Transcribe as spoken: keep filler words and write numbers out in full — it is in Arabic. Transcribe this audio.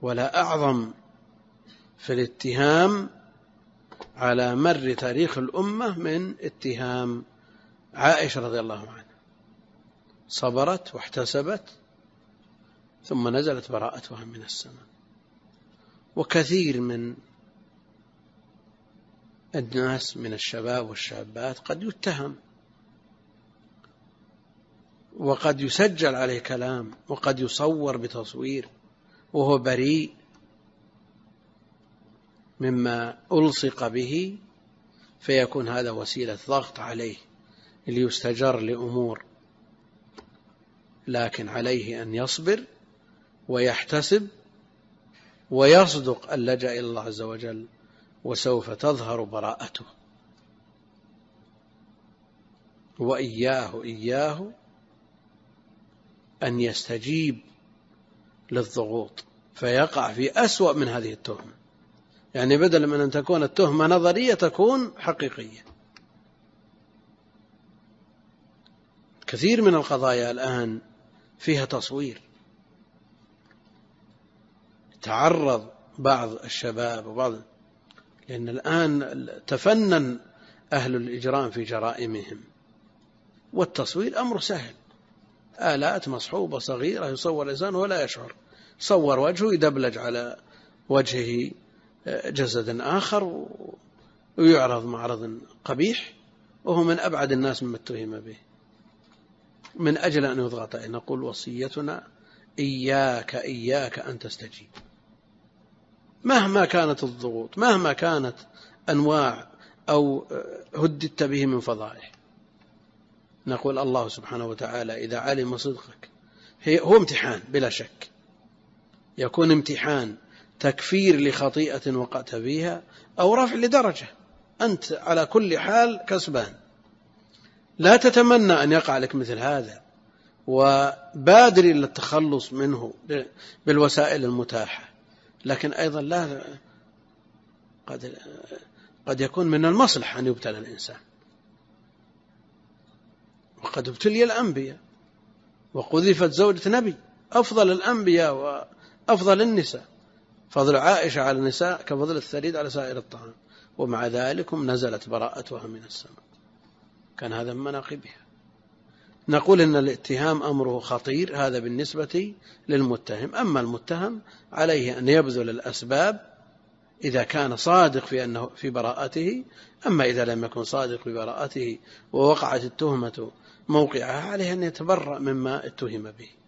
ولا أعظم في الاتهام على مر تاريخ الأمة من اتهام عائشة رضي الله عنها. صبرت واحتسبت ثم نزلت براءتها من السماء. وكثير من الناس من الشباب والشابات قد يتهم وقد يسجل عليه كلام وقد يصور بتصوير وهو بريء مما ألصق به، فيكون هذا وسيلة ضغط عليه ليستجر لأمور، لكن عليه أن يصبر ويحتسب ويصدق اللجأ إلى الله عز وجل، وسوف تظهر براءته. وإياه إياه أن يستجيب للضغوط فيقع في أسوأ من هذه التهمة، يعني بدل من أن تكون التهمة نظرية تكون حقيقية. كثير من القضايا الآن فيها تصوير. تعرض بعض الشباب وبعض، لأن الآن تفنن أهل الإجرام في جرائمهم، والتصوير أمر سهل، آلات مصحوبة صغيرة يصور الإنسان ولا يشعر، صور وجهه يدبلج على وجهه جسد آخر ويعرض معرض قبيح، وهو من أبعد الناس مما اتهم به. من أجل أن يضغط عليه نقول وصيتنا إياك إياك أن تستجيب، مهما كانت الضغوط، مهما كانت أنواع أو هددت به من فضائح. نقول الله سبحانه وتعالى إذا علم صدقك، هو امتحان بلا شك، يكون امتحان تكفير لخطيئة وقعت فيها أو رفع لدرجة، أنت على كل حال كسبان. لا تتمنى أن يقع لك مثل هذا، وبادر إلى التخلص منه بالوسائل المتاحة، لكن أيضا لا قد, قد يكون من المصلحة أن يبتلى الإنسان، وقد ابتلي الأنبياء وقذفت زوجة نبي أفضل الأنبياء وأفضل النساء، فضل عائشة على النساء كفضل الثريد على سائر الطعام، ومع ذلك نزلت براءتها من السماء، كان هذا من مناقبها. نقول إن الاتهام أمره خطير، هذا بالنسبة للمتهم. أما المتهم عليه أن يبذل الأسباب إذا كان صادق في أنه في براءته، أما إذا لم يكن صادق في براءته ووقعت التهمة موقعها، عليه أن يتبرأ مما اتهم به.